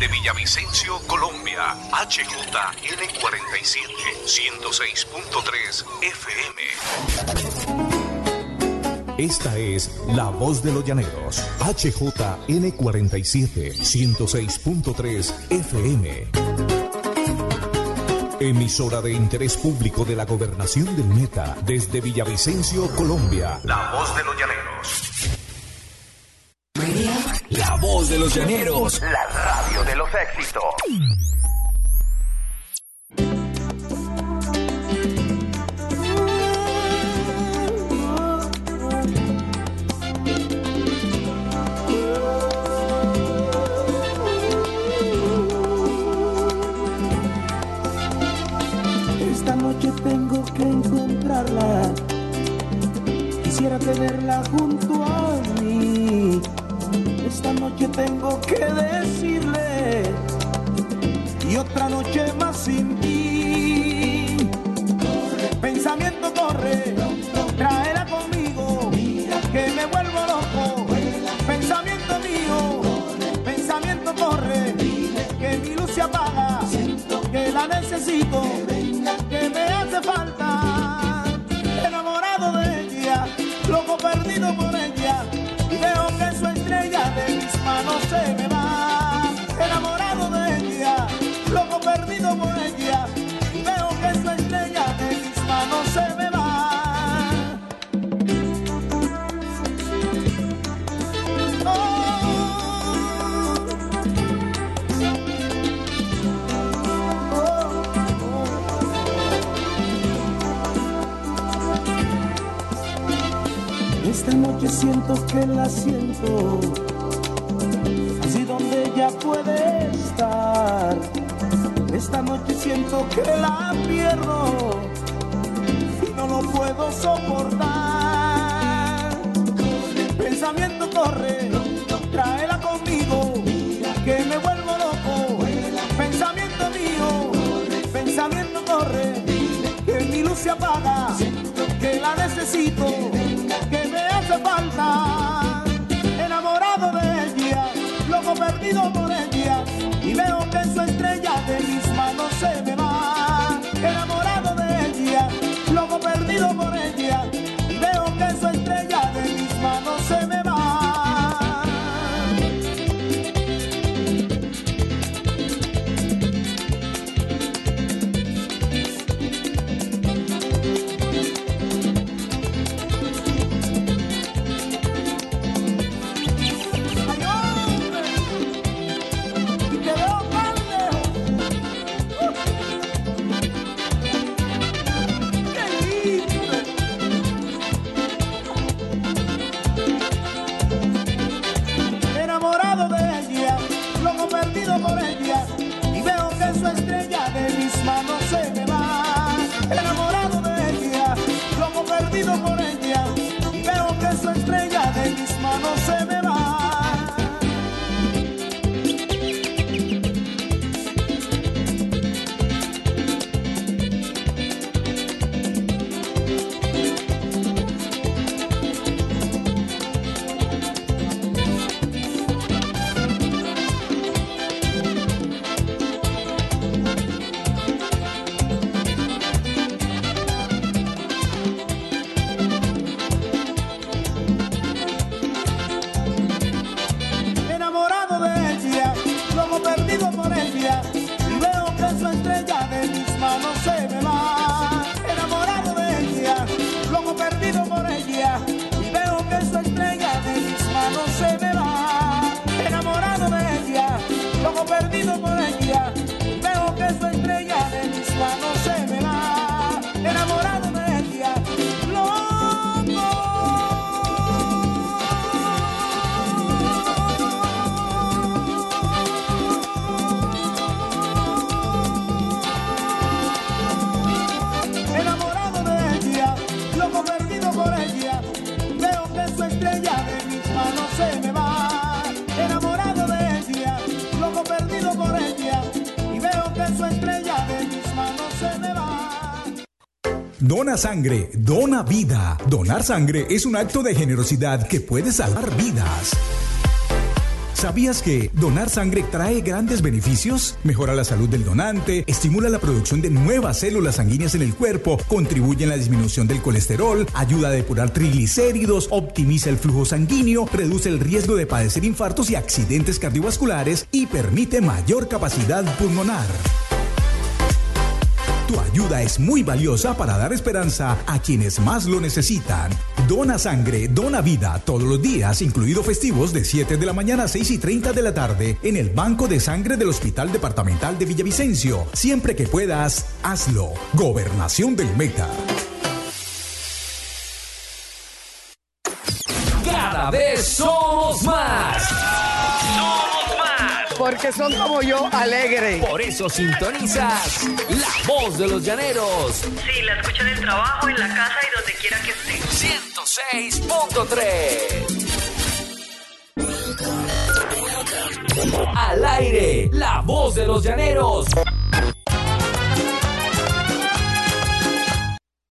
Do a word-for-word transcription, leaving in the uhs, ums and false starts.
desde Villavicencio, Colombia, H J N cuarenta y siete, ciento seis punto tres F M. Esta es La Voz de los Llaneros, H J N cuarenta y siete, ciento seis punto tres F M. Emisora de interés público de la Gobernación del Meta, desde Villavicencio, Colombia. La Voz de los Llaneros. La Voz de los Llaneros. La radio de los éxitos. Esta noche tengo que encontrarla. Quisiera tenerla junto a mí. Esta noche tengo que decirle y otra noche más sin ti. Corre, pensamiento corre, tráela conmigo, mira que me vuelvo loco. Vuela, pensamiento mío, corre, pensamiento corre, dile que mi luz se apaga, siento que la necesito, que, venga, que me hace falta. Enamorado de ella, loco perdido por ella, y veo que su estrella de mis manos se me va. Enamorado de ella, loco perdido por ella, y veo que su estrella de mis manos se me va. Esta noche siento que la siento, así donde ella puede estar. Esta noche siento que la pierdo y no lo puedo soportar. Pensamiento corre, tráela conmigo, que me vuelvo loco. Pensamiento mío, pensamiento corre, que mi luz se apaga, que la necesito, que me hace falta. Enamorado de ella, loco perdido por ella, y veo que su estrella de mis manos se me va. Enamorado de ella, loco perdido por ella, y veo que su estrella de mis manos se me va. Por ella, y veo que su estrella de mis manos se me va. Perdido por ella, veo que su estrella de mis manos se me va. Enamorado de ella, loco. Enamorado de ella, loco perdido por ella, veo que su estrella de mis manos se me va. Enamorado de ella, loco perdido por ella, y veo que su estrella de mis manos se me va. Dona sangre, dona vida. Donar sangre es un acto de generosidad que puede salvar vidas. ¿Sabías que donar sangre trae grandes beneficios? Mejora la salud del donante, estimula la producción de nuevas células sanguíneas en el cuerpo, contribuye en la disminución del colesterol, ayuda a depurar triglicéridos, optimiza el flujo sanguíneo, reduce el riesgo de padecer infartos y accidentes cardiovasculares y permite mayor capacidad pulmonar. Tu ayuda es muy valiosa para dar esperanza a quienes más lo necesitan. Dona sangre, dona vida todos los días, incluido festivos de siete de la mañana a seis y treinta de la tarde en el Banco de Sangre del Hospital Departamental de Villavicencio. Siempre que puedas, hazlo. Gobernación del Meta. Cada vez somos más. Porque son como yo, alegres. Por eso sintonizas La Voz de los Llaneros. Sí, la escucho en el trabajo, en la casa y donde quiera que esté. ciento seis punto tres. Al aire, La Voz de los Llaneros.